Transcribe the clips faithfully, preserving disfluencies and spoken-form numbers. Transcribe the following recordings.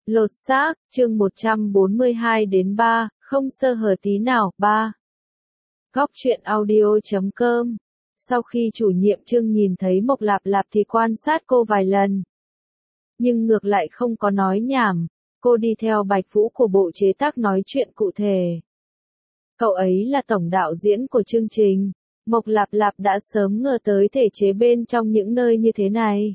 Lột xác, chương một trăm bốn mươi hai đến ba, không sơ hở tí nào, ba. Góc truyện audio chấm com. Sau khi chủ nhiệm Trương nhìn thấy Mộc Lạp Lạp thì quan sát cô vài lần. Nhưng ngược lại không có nói nhảm, cô đi theo Bạch Vũ của bộ chế tác nói chuyện cụ thể. Cậu ấy là tổng đạo diễn của chương trình, Mộc Lạp Lạp đã sớm ngờ tới thể chế bên trong những nơi như thế này.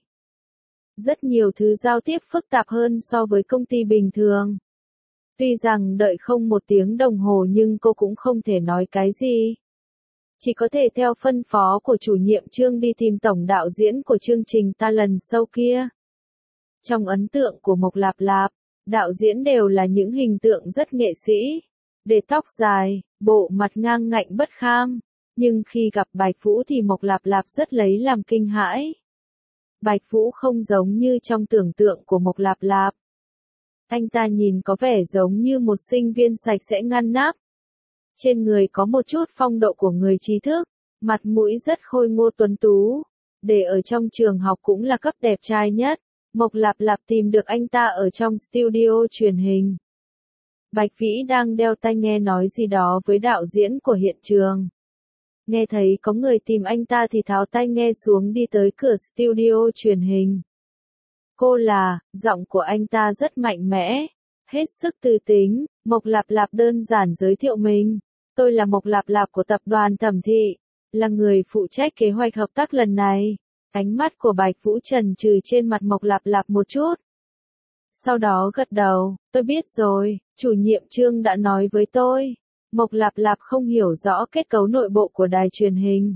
Rất nhiều thứ giao tiếp phức tạp hơn so với công ty bình thường. Tuy rằng đợi không một tiếng đồng hồ nhưng cô cũng không thể nói cái gì. Chỉ có thể theo phân phó của chủ nhiệm Trương đi tìm tổng đạo diễn của chương trình Talent Show kia. Trong ấn tượng của Mộc Lạp Lạp, đạo diễn đều là những hình tượng rất nghệ sĩ. Để tóc dài, bộ mặt ngang ngạnh bất kham. Nhưng khi gặp Bạch Vũ thì Mộc Lạp Lạp rất lấy làm kinh hãi. Bạch Vũ không giống như trong tưởng tượng của Mộc Lạp Lạp. Anh ta nhìn có vẻ giống như một sinh viên sạch sẽ ngăn nắp. Trên người có một chút phong độ của người trí thức, mặt mũi rất khôi ngô tuấn tú. Để ở trong trường học cũng là cấp đẹp trai nhất. Mộc Lạp Lạp tìm được anh ta ở trong studio truyền hình. Bạch Vĩ đang đeo tai nghe nói gì đó với đạo diễn của hiện trường. Nghe thấy có người tìm anh ta thì tháo tai nghe xuống đi tới cửa studio truyền hình. Cô là, giọng của anh ta rất mạnh mẽ, hết sức tư tính. Mộc Lạp Lạp đơn giản giới thiệu mình. Tôi là Mộc Lạp Lạp của tập đoàn Thẩm Thị, là người phụ trách kế hoạch hợp tác lần này. Ánh mắt của Bạch Vũ chần chừ trên mặt Mộc Lạp Lạp một chút. Sau đó gật đầu, tôi biết rồi, chủ nhiệm Trương đã nói với tôi. Mộc Lạp Lạp không hiểu rõ kết cấu nội bộ của đài truyền hình.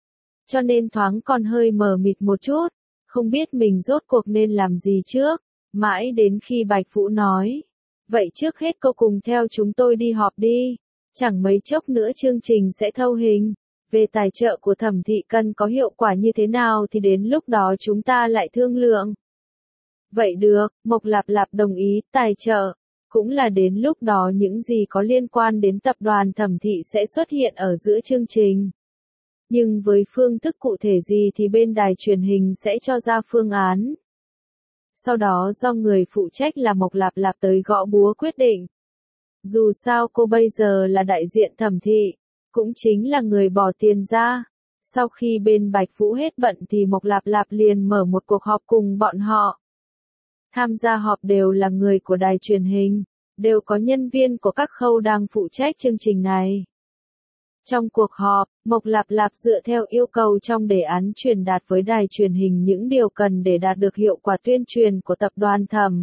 Cho nên thoáng còn hơi mờ mịt một chút, không biết mình rốt cuộc nên làm gì trước, mãi đến khi Bạch Vũ nói. Vậy trước hết cô cùng theo chúng tôi đi họp đi, chẳng mấy chốc nữa chương trình sẽ thâu hình. Về tài trợ của Thẩm Thị cần có hiệu quả như thế nào thì đến lúc đó chúng ta lại thương lượng. Vậy được, Mộc Lạp Lạp đồng ý, tài trợ. Cũng là đến lúc đó những gì có liên quan đến tập đoàn Thẩm Thị sẽ xuất hiện ở giữa chương trình. Nhưng với phương thức cụ thể gì thì bên đài truyền hình sẽ cho ra phương án. Sau đó do người phụ trách là Mộc Lạp Lạp tới gõ búa quyết định. Dù sao cô bây giờ là đại diện Thẩm Thị, cũng chính là người bỏ tiền ra. Sau khi bên Bạch Vũ hết bận thì Mộc Lạp Lạp liền mở một cuộc họp cùng bọn họ. Tham gia họp đều là người của đài truyền hình, đều có nhân viên của các khâu đang phụ trách chương trình này. Trong cuộc họp, Mộc Lạp Lạp dựa theo yêu cầu trong đề án truyền đạt với đài truyền hình những điều cần để đạt được hiệu quả tuyên truyền của tập đoàn Thẩm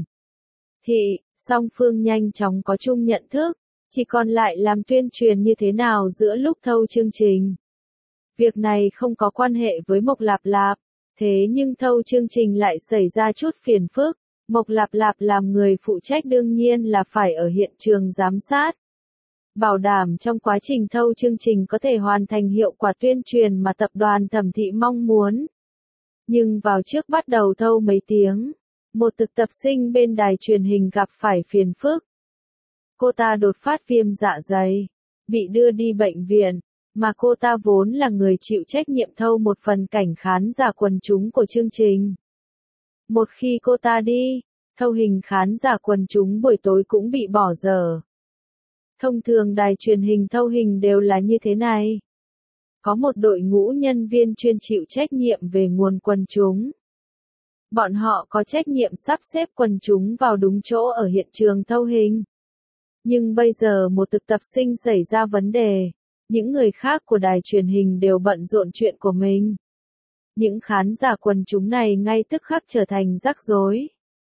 Thị, song phương nhanh chóng có chung nhận thức, chỉ còn lại làm tuyên truyền như thế nào giữa lúc thâu chương trình. Việc này không có quan hệ với Mộc Lạp Lạp, thế nhưng thâu chương trình lại xảy ra chút phiền phức. Mộc Lạp Lạp làm người phụ trách đương nhiên là phải ở hiện trường giám sát. Bảo đảm trong quá trình thâu chương trình có thể hoàn thành hiệu quả tuyên truyền mà tập đoàn Thẩm Thị mong muốn. Nhưng vào trước bắt đầu thâu mấy tiếng, một thực tập sinh bên đài truyền hình gặp phải phiền phức. Cô ta đột phát viêm dạ dày, bị đưa đi bệnh viện, mà cô ta vốn là người chịu trách nhiệm thâu một phần cảnh khán giả quần chúng của chương trình. Một khi cô ta đi, thâu hình khán giả quần chúng buổi tối cũng bị bỏ dở. Thông thường đài truyền hình thâu hình đều là như thế này. Có một đội ngũ nhân viên chuyên chịu trách nhiệm về nguồn quần chúng. Bọn họ có trách nhiệm sắp xếp quần chúng vào đúng chỗ ở hiện trường thâu hình. Nhưng bây giờ một thực tập sinh xảy ra vấn đề, những người khác của đài truyền hình đều bận rộn chuyện của mình. Những khán giả quần chúng này ngay tức khắc trở thành rắc rối.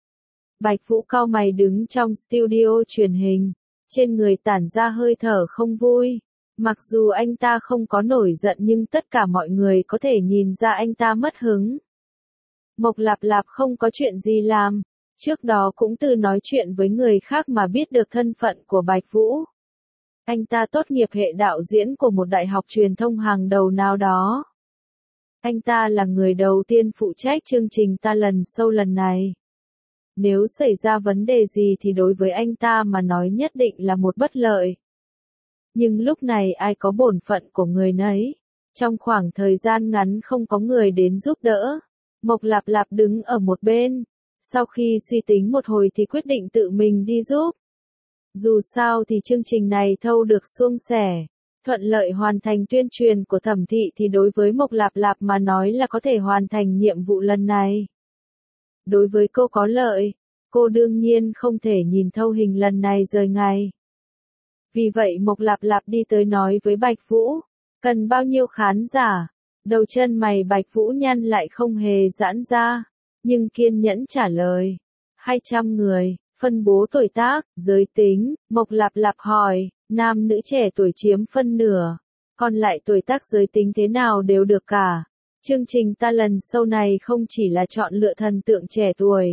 Bạch Vũ cau mày đứng trong studio truyền hình, trên người tản ra hơi thở không vui. Mặc dù anh ta không có nổi giận nhưng tất cả mọi người có thể nhìn ra anh ta mất hứng. Mộc Lạp Lạp không có chuyện gì làm, trước đó cũng từ nói chuyện với người khác mà biết được thân phận của Bạch Vũ. Anh ta tốt nghiệp hệ đạo diễn của một đại học truyền thông hàng đầu nào đó. Anh ta là người đầu tiên phụ trách chương trình Talent Show lần này. Nếu xảy ra vấn đề gì thì đối với anh ta mà nói nhất định là một bất lợi. Nhưng lúc này ai có bổn phận của người nấy. Trong khoảng thời gian ngắn không có người đến giúp đỡ. Mộc Lạp Lạp đứng ở một bên. Sau khi suy tính một hồi thì quyết định tự mình đi giúp. Dù sao thì chương trình này thâu được suôn sẻ, thuận lợi hoàn thành tuyên truyền của Thẩm thị thì đối với Mộc Lạp Lạp mà nói là có thể hoàn thành nhiệm vụ lần này. Đối với cô có lợi, cô đương nhiên không thể nhìn thâu hình lần này rời ngày. Vì vậy Mộc Lạp Lạp đi tới nói với Bạch Vũ, cần bao nhiêu khán giả? Đầu chân mày Bạch Vũ nhăn lại không hề giãn ra, nhưng kiên nhẫn trả lời. hai trăm người, phân bố tuổi tác, giới tính, Mộc Lạp Lạp hỏi, nam nữ trẻ tuổi chiếm phân nửa, còn lại tuổi tác giới tính thế nào đều được cả. Chương trình ta lần sau này không chỉ là chọn lựa thần tượng trẻ tuổi.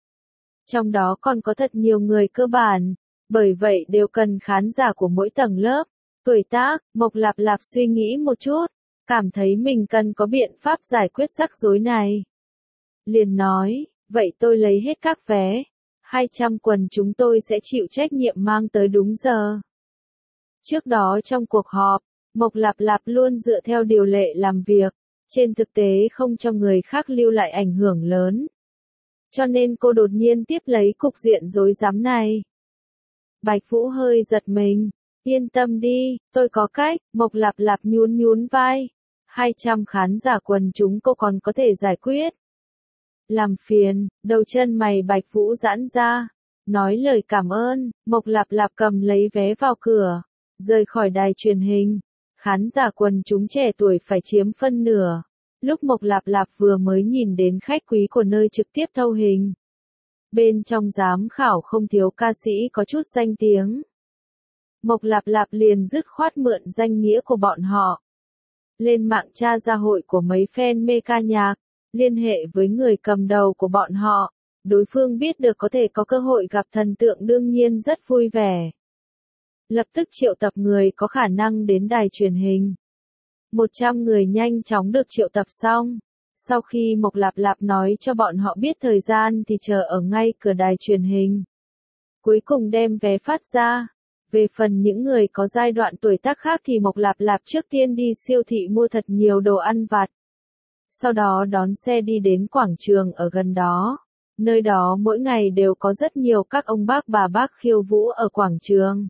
Trong đó còn có thật nhiều người cơ bản, bởi vậy đều cần khán giả của mỗi tầng lớp. Tuổi tác, Mộc Lạp Lạp suy nghĩ một chút, cảm thấy mình cần có biện pháp giải quyết rắc rối này. Liền nói, vậy tôi lấy hết các vé, hai trăm quần chúng tôi sẽ chịu trách nhiệm mang tới đúng giờ. Trước đó trong cuộc họp, Mộc Lạp Lạp luôn dựa theo điều lệ làm việc, trên thực tế không cho người khác lưu lại ảnh hưởng lớn. Cho nên cô đột nhiên tiếp lấy cục diện rối rắm này. Bạch Vũ hơi giật mình, yên tâm đi, tôi có cách, Mộc Lạp Lạp nhún nhún vai. hai trăm khán giả quần chúng cô còn có thể giải quyết. Làm phiền, đầu chân mày Bạch Vũ giãn ra, nói lời cảm ơn, Mộc Lạp Lạp cầm lấy vé vào cửa, rời khỏi đài truyền hình. Khán giả quần chúng trẻ tuổi phải chiếm phân nửa. Lúc Mộc Lạp Lạp vừa mới nhìn đến khách quý của nơi trực tiếp thâu hình. Bên trong giám khảo không thiếu ca sĩ có chút danh tiếng. Mộc Lạp Lạp liền dứt khoát mượn danh nghĩa của bọn họ. Lên mạng tra ra hội của mấy fan mê ca nhạc, liên hệ với người cầm đầu của bọn họ. Đối phương biết được có thể có cơ hội gặp thần tượng đương nhiên rất vui vẻ. Lập tức triệu tập người có khả năng đến đài truyền hình. một trăm người nhanh chóng được triệu tập xong. Sau khi Mộc Lạp Lạp nói cho bọn họ biết thời gian thì chờ ở ngay cửa đài truyền hình. Cuối cùng đem vé phát ra. Về phần những người có giai đoạn tuổi tác khác thì Mộc Lạp Lạp trước tiên đi siêu thị mua thật nhiều đồ ăn vặt. Sau đó đón xe đi đến quảng trường ở gần đó. Nơi đó mỗi ngày đều có rất nhiều các ông bác bà bác khiêu vũ ở quảng trường.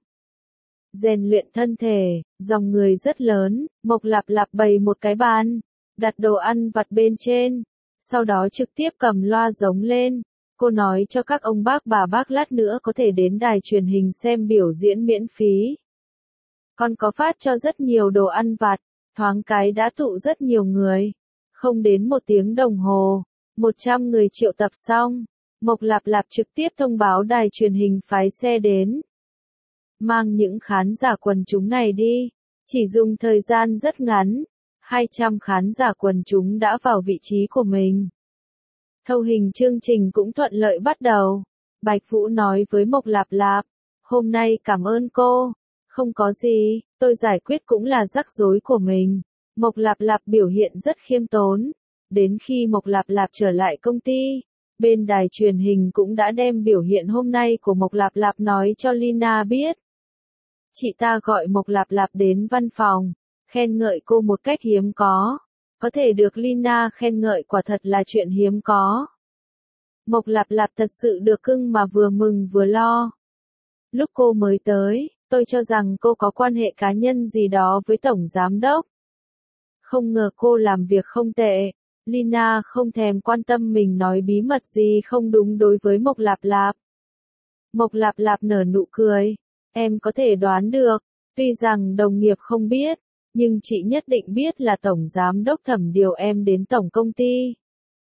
Rèn luyện thân thể, dòng người rất lớn, Mộc Lạp Lạp bày một cái bàn, đặt đồ ăn vặt bên trên, sau đó trực tiếp cầm loa giống lên. Cô nói cho các ông bác bà bác lát nữa có thể đến đài truyền hình xem biểu diễn miễn phí. Còn có phát cho rất nhiều đồ ăn vặt, thoáng cái đã tụ rất nhiều người. Không đến một tiếng đồng hồ, một trăm người triệu tập xong, Mộc Lạp Lạp trực tiếp thông báo đài truyền hình phái xe đến. Mang những khán giả quần chúng này đi, chỉ dùng thời gian rất ngắn, hai trăm khán giả quần chúng đã vào vị trí của mình. Thâu hình chương trình cũng thuận lợi bắt đầu. Bạch Vũ nói với Mộc Lạp Lạp, hôm nay cảm ơn cô, không có gì, tôi giải quyết cũng là rắc rối của mình. Mộc Lạp Lạp biểu hiện rất khiêm tốn. Đến khi Mộc Lạp Lạp trở lại công ty, bên đài truyền hình cũng đã đem biểu hiện hôm nay của Mộc Lạp Lạp nói cho Lina biết. Chị ta gọi Mộc Lạp Lạp đến văn phòng, khen ngợi cô một cách hiếm có. Có thể được Lina khen ngợi quả thật là chuyện hiếm có. Mộc Lạp Lạp thật sự được cưng mà vừa mừng vừa lo. Lúc cô mới tới, tôi cho rằng cô có quan hệ cá nhân gì đó với Tổng Giám Đốc. Không ngờ cô làm việc không tệ. Lina không thèm quan tâm mình nói bí mật gì không đúng đối với Mộc Lạp Lạp. Mộc Lạp Lạp nở nụ cười. Em có thể đoán được, tuy rằng đồng nghiệp không biết, nhưng chị nhất định biết là Tổng Giám Đốc Thẩm điều em đến Tổng Công ty.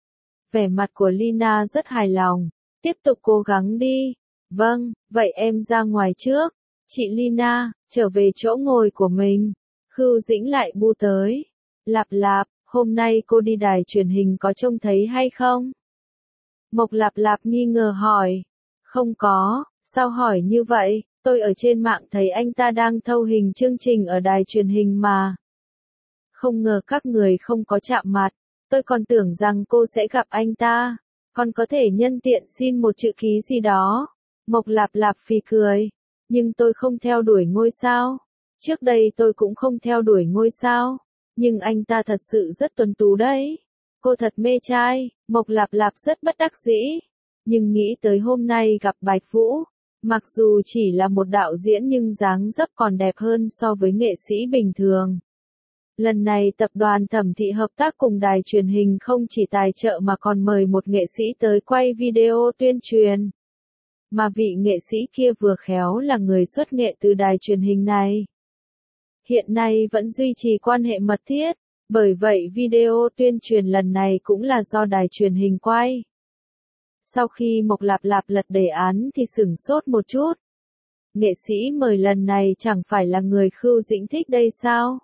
Vẻ mặt của Lina rất hài lòng. Tiếp tục cố gắng đi. Vâng, vậy em ra ngoài trước. Chị Lina, trở về chỗ ngồi của mình. Khưu Dĩnh lại bu tới. Lạp Lạp, hôm nay cô đi đài truyền hình có trông thấy hay không? Mộc Lạp Lạp nghi ngờ hỏi. Không có, sao hỏi như vậy? Tôi ở trên mạng thấy anh ta đang thâu hình chương trình ở đài truyền hình mà. Không ngờ các người không có chạm mặt. Tôi còn tưởng rằng cô sẽ gặp anh ta. Còn có thể nhân tiện xin một chữ ký gì đó. Mộc Lạp Lạp phì cười. Nhưng tôi không theo đuổi ngôi sao. Trước đây tôi cũng không theo đuổi ngôi sao. Nhưng anh ta thật sự rất tuấn tú đấy. Cô thật mê trai. Mộc Lạp Lạp rất bất đắc dĩ. Nhưng nghĩ tới hôm nay gặp Bạch Vũ, mặc dù chỉ là một đạo diễn nhưng dáng dấp còn đẹp hơn so với nghệ sĩ bình thường. Lần này tập đoàn Thẩm Thị hợp tác cùng đài truyền hình không chỉ tài trợ mà còn mời một nghệ sĩ tới quay video tuyên truyền. Mà vị nghệ sĩ kia vừa khéo là người xuất nghệ từ đài truyền hình này. Hiện nay vẫn duy trì quan hệ mật thiết, bởi vậy video tuyên truyền lần này cũng là do đài truyền hình quay. Sau khi Mộc Lạp Lạp lật đề án thì sửng sốt một chút. Nghệ sĩ mời lần này chẳng phải là người Khưu Dĩnh thích đây sao?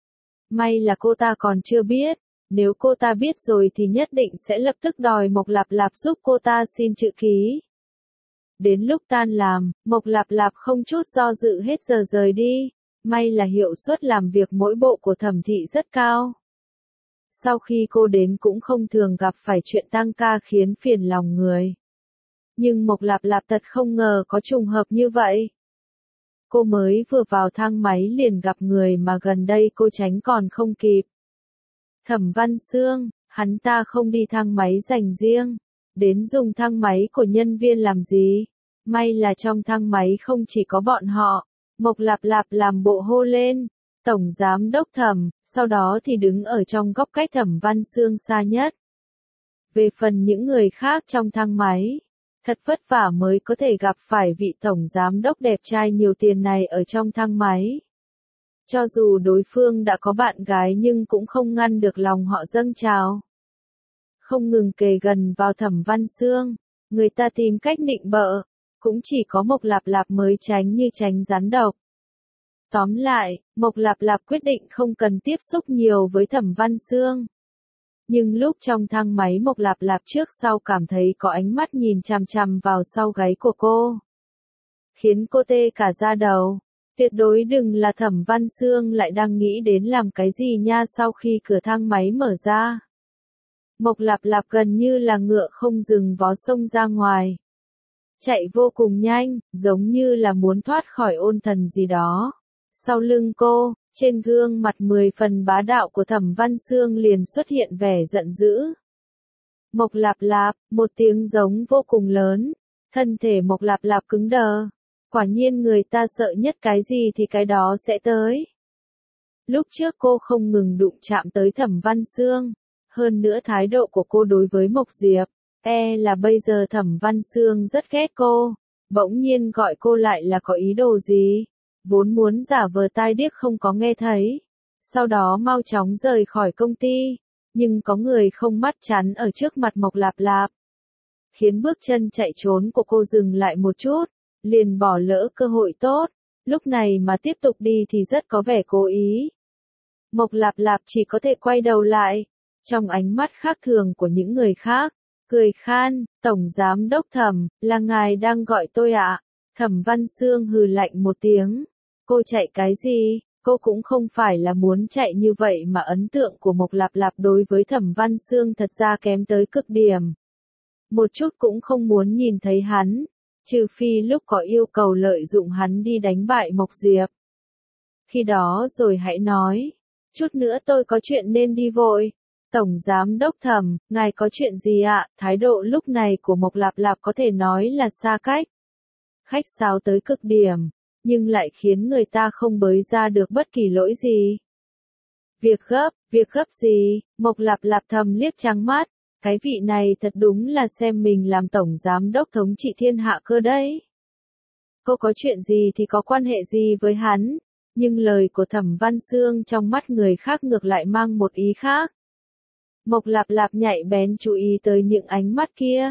May là cô ta còn chưa biết, nếu cô ta biết rồi thì nhất định sẽ lập tức đòi Mộc Lạp Lạp giúp cô ta xin chữ ký. Đến lúc tan làm, Mộc Lạp Lạp không chút do dự hết giờ rời đi, may là hiệu suất làm việc mỗi bộ của Thẩm Thị rất cao. Sau khi cô đến cũng không thường gặp phải chuyện tăng ca khiến phiền lòng người. Nhưng Mộc Lạp Lạp thật không ngờ có trùng hợp như vậy. Cô mới vừa vào thang máy liền gặp người mà gần đây cô tránh còn không kịp. Thẩm Văn Xương, hắn ta không đi thang máy dành riêng, đến dùng thang máy của nhân viên làm gì? May là trong thang máy không chỉ có bọn họ, Mộc Lạp Lạp làm bộ hô lên, Tổng Giám Đốc Thẩm, sau đó thì đứng ở trong góc cách Thẩm Văn Xương xa nhất. Về phần những người khác trong thang máy, thật vất vả mới có thể gặp phải vị Tổng Giám Đốc đẹp trai nhiều tiền này ở trong thang máy. Cho dù đối phương đã có bạn gái nhưng cũng không ngăn được lòng họ dâng trào. Không ngừng kề gần vào Thẩm Văn Xương, người ta tìm cách nịnh bợ, cũng chỉ có Mộc Lạp Lạp mới tránh như tránh rắn độc. Tóm lại, Mộc Lạp Lạp quyết định không cần tiếp xúc nhiều với Thẩm Văn Xương. Nhưng lúc trong thang máy Mộc Lạp Lạp trước sau cảm thấy có ánh mắt nhìn chằm chằm vào sau gáy của cô. Khiến cô tê cả da đầu. Tuyệt đối đừng là Thẩm Văn Xương lại đang nghĩ đến làm cái gì nha. Sau khi cửa thang máy mở ra, Mộc Lạp Lạp gần như là ngựa không dừng vó xông ra ngoài. Chạy vô cùng nhanh, giống như là muốn thoát khỏi ôn thần gì đó. Sau lưng cô, trên gương mặt mười phần bá đạo của Thẩm Văn Xương liền xuất hiện vẻ giận dữ. Mộc Lạp Lạp, một tiếng giống vô cùng lớn. Thân thể Mộc Lạp Lạp cứng đờ. Quả nhiên người ta sợ nhất cái gì thì cái đó sẽ tới. Lúc trước cô không ngừng đụng chạm tới Thẩm Văn Xương. Hơn nữa thái độ của cô đối với Mộc Diệp, e là bây giờ Thẩm Văn Xương rất ghét cô. Bỗng nhiên gọi cô lại là có ý đồ gì? Vốn muốn giả vờ tai điếc không có nghe thấy. Sau đó mau chóng rời khỏi công ty. Nhưng có người không mắt chắn ở trước mặt Mộc Lạp Lạp. Khiến bước chân chạy trốn của cô dừng lại một chút. Liền bỏ lỡ cơ hội tốt. Lúc này mà tiếp tục đi thì rất có vẻ cố ý. Mộc Lạp Lạp chỉ có thể quay đầu lại. Trong ánh mắt khác thường của những người khác. Cười khan, Tổng Giám Đốc Thẩm, là ngài đang gọi tôi ạ? À? Thẩm Văn Xương hừ lạnh một tiếng. Cô chạy cái gì? Cô cũng không phải là muốn chạy như vậy mà ấn tượng của Mộc Lạp Lạp đối với Thẩm Văn Xương thật ra kém tới cực điểm. Một chút cũng không muốn nhìn thấy hắn, trừ phi lúc có yêu cầu lợi dụng hắn đi đánh bại Mộc Diệp. Khi đó rồi hãy nói, chút nữa tôi có chuyện nên đi vội. Tổng Giám Đốc Thẩm, ngài có chuyện gì ạ? À? Thái độ lúc này của Mộc Lạp Lạp có thể nói là xa cách. Khách sáo tới cực điểm, nhưng lại khiến người ta không bới ra được bất kỳ lỗi gì. Việc gấp, việc gấp gì? Mộc Lạp Lạp thầm liếc trắng mắt, cái vị này thật đúng là xem mình làm Tổng Giám Đốc thống trị thiên hạ cơ đấy. Cô có chuyện gì thì có quan hệ gì với hắn, nhưng lời của Thẩm Văn Xương trong mắt người khác ngược lại mang một ý khác. Mộc Lạp Lạp nhạy bén chú ý tới những ánh mắt kia.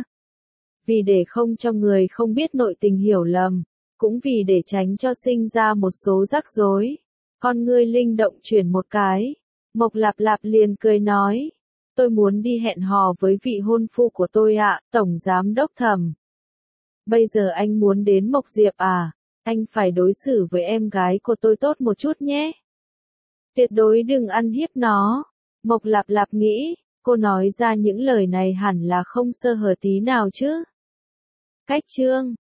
Vì để không cho người không biết nội tình hiểu lầm, cũng vì để tránh cho sinh ra một số rắc rối, con ngươi linh động chuyển một cái. Mộc Lạp Lạp liền cười nói, tôi muốn đi hẹn hò với vị hôn phu của tôi ạ, Tổng Giám Đốc Thẩm. Bây giờ anh muốn đến Mộc Diệp à? Anh phải đối xử với em gái của tôi tốt một chút nhé. Tuyệt đối đừng ăn hiếp nó. Mộc Lạp Lạp nghĩ, cô nói ra những lời này hẳn là không sơ hở tí nào chứ. Cách chương